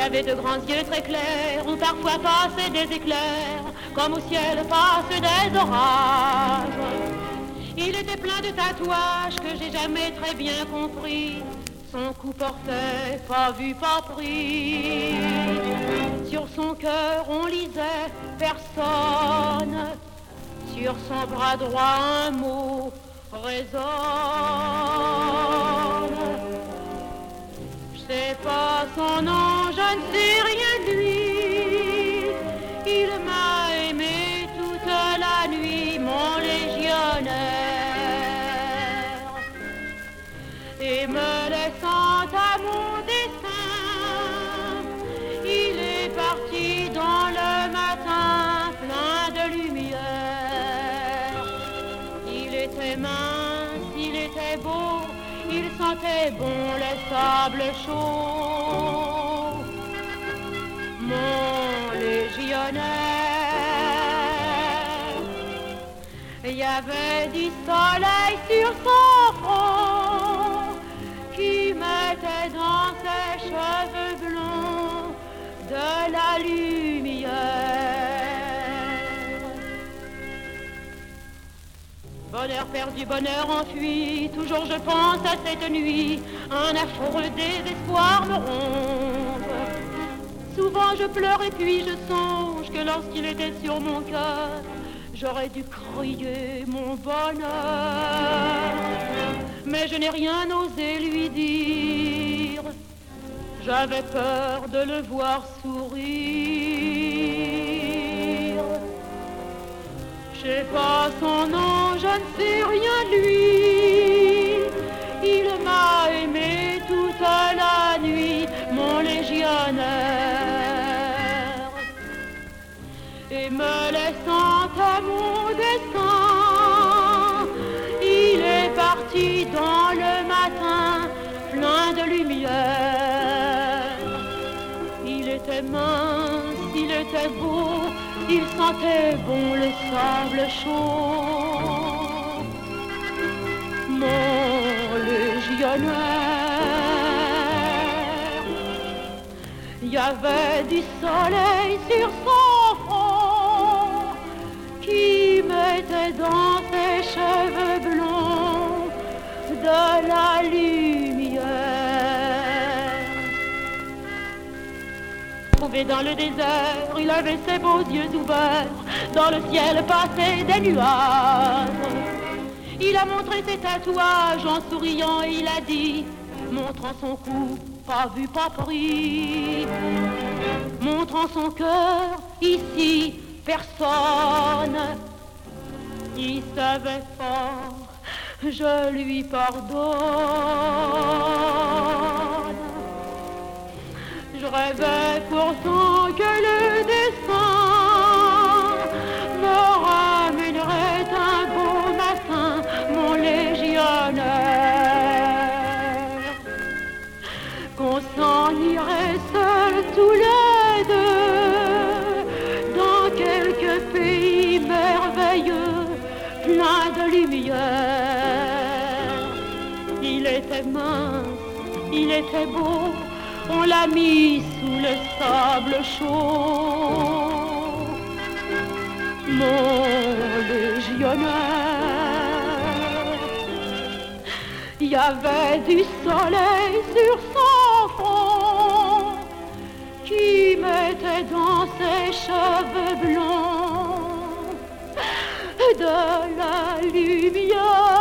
avait de grands yeux très clairs, où parfois passaient des éclairs, comme au ciel passent des orages. Il était plein de tatouages que j'ai jamais très bien compris. Son cou portait pas vu, pas pris. Sur son cœur on lisait personne. Sur son bras droit un mot résonne. Je sais pas son nom, je ne sais rien de lui. Il m'a aimé toute la nuit, mon légionnaire. Et me laissant à mon destin, il est parti dans le matin plein de lumière. Il était mince, il était beau, il sentait bon les sables chauds. Mon légionnaire, il y avait du soleil sur son front qui mettait dans ses cheveux blonds de la lumière. Bonheur perdu, bonheur enfui, toujours je pense à cette nuit, un affreux désespoir me ronge. Souvent je pleure et puis je songe que lorsqu'il était sur mon cœur, j'aurais dû crier mon bonheur. Mais je n'ai rien osé lui dire, j'avais peur de le voir sourire. Je sais pas son nom, je ne sais rien de lui. Il m'a aimé toute la nuit, mon légionnaire. Et me laissant à mon destin, il est parti dans le matin plein de lumière. Il était mince, il était beau, il sentait bon le sable chaud. Mon légionnaire, il y avait du soleil sur son front qui mettait dans ses cheveux blonds de la lumière. Trouvé dans le désert, il avait ses beaux yeux ouverts, dans le ciel passaient des nuages. Il a montré ses tatouages en souriant et il a dit, montrant son cou, pas vu, pas pris, montrant son cœur, ici, personne. Il savait fort, je lui pardonne. Je rêvais pourtant que le destin me ramènerait un beau matin, mon légionnaire, qu'on s'en irait seuls tous les deux dans quelques pays merveilleux, plein de lumière. Il était mince, il était beau, on l'a mis sous le sable chaud. Mon légionnaire, il y avait du soleil sur son front qui mettait dans ses cheveux blonds de la lumière.